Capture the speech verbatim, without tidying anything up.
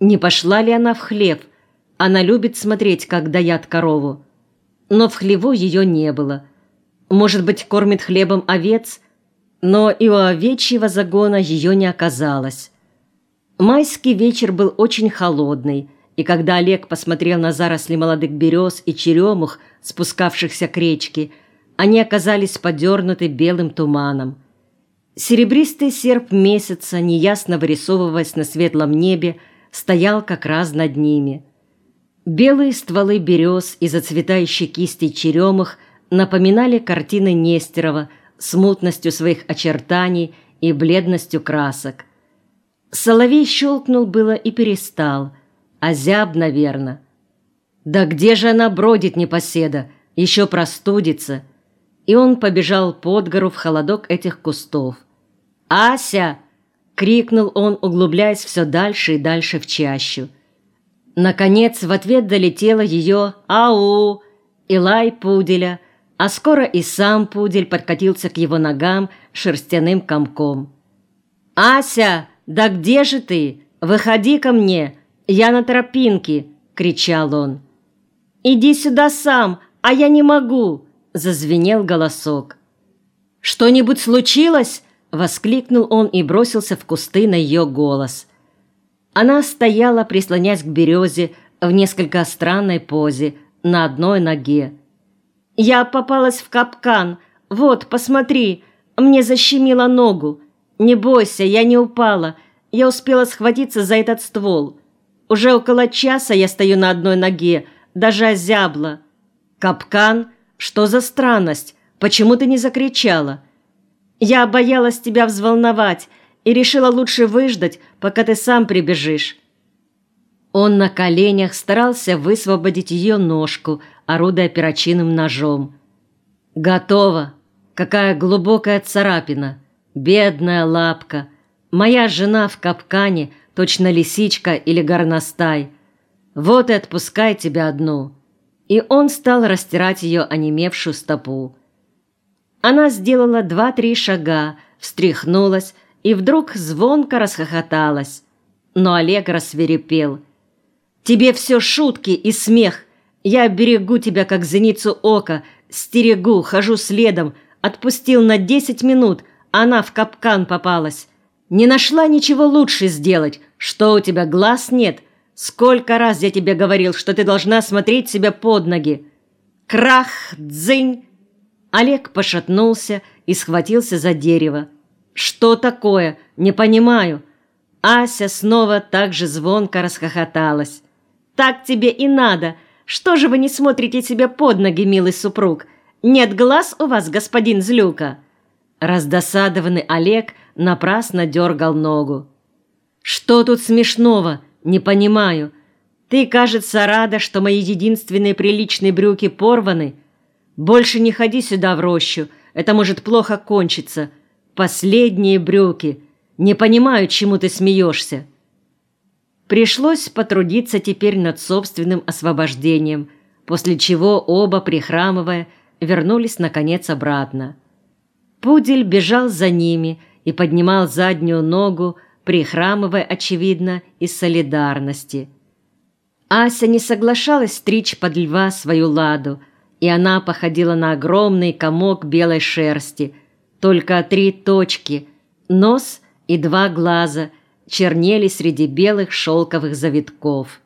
Не пошла ли она в хлев? Она любит смотреть, как доят корову. Но в хлеву ее не было. Может быть, кормит хлебом овец? Но и у овечьего загона ее не оказалось. Майский вечер был очень холодный, и когда Олег посмотрел на заросли молодых берез и черемух, спускавшихся к речке, они оказались подернуты белым туманом. Серебристый серп месяца, неясно вырисовываясь на светлом небе, стоял как раз над ними. Белые стволы берез и зацветающие кисти черемух напоминали картины Нестерова с мутностью своих очертаний и бледностью красок. Соловей щелкнул было и перестал, озяб, наверно. Да где же она бродит, непоседа, еще простудится? И он побежал под гору в холодок этих кустов. «Ася!» — крикнул он, углубляясь все дальше и дальше в чащу. Наконец в ответ долетело ее «Ау!» и лай пуделя, а скоро и сам пудель подкатился к его ногам шерстяным комком. «Ася, да где же ты? Выходи ко мне! Я на тропинке!» — кричал он. «Иди сюда сам, а я не могу!» — зазвенел голосок. «Что-нибудь случилось?» — воскликнул он и бросился в кусты на ее голос. Она стояла, прислонясь к березе, в несколько странной позе, на одной ноге. «Я попалась в капкан. Вот, посмотри, мне защемило ногу. Не бойся, я не упала. Я успела схватиться за этот ствол. Уже около часа я стою на одной ноге, даже озябла». «Капкан? Что за странность? Почему ты не закричала?» «Я боялась тебя взволновать и решила лучше выждать, пока ты сам прибежишь». Он на коленях старался высвободить ее ножку, орудуя перочинным ножом. «Готово! Какая глубокая царапина! Бедная лапка! Моя жена в капкане, точно лисичка или горностай. Вот и отпускай тебя одну». И он стал растирать ее онемевшую стопу. Она сделала два-три шага, встряхнулась и вдруг звонко расхохоталась. Но Олег рассвирепел. «Тебе все шутки и смех. Я берегу тебя, как зеницу ока, стерегу, хожу следом. Отпустил на десять минут, она в капкан попалась. Не нашла ничего лучше сделать. Что, у тебя глаз нет? Сколько раз я тебе говорил, что ты должна смотреть себя под ноги?» Крах, дзынь! Олег пошатнулся и схватился за дерево. «Что такое? Не понимаю». Ася снова так же звонко расхохоталась. «Так тебе и надо. Что же вы не смотрите себе под ноги, милый супруг? Нет глаз у вас, господин Злюка?» Раздосадованный Олег напрасно дергал ногу. «Что тут смешного? Не понимаю. Ты, кажется, рада, что мои единственные приличные брюки порваны? Больше не ходи сюда в рощу, это может плохо кончиться. Последние брюки. Не понимаю, чему ты смеешься». Пришлось потрудиться теперь над собственным освобождением, после чего оба, прихрамывая, вернулись, наконец, обратно. Пудель бежал за ними и поднимал заднюю ногу, прихрамывая, очевидно, из солидарности. Ася не соглашалась стричь под льва свою ладу, и она походила на огромный комок белой шерсти. Только три точки, нос и два глаза чернели среди белых шелковых завитков.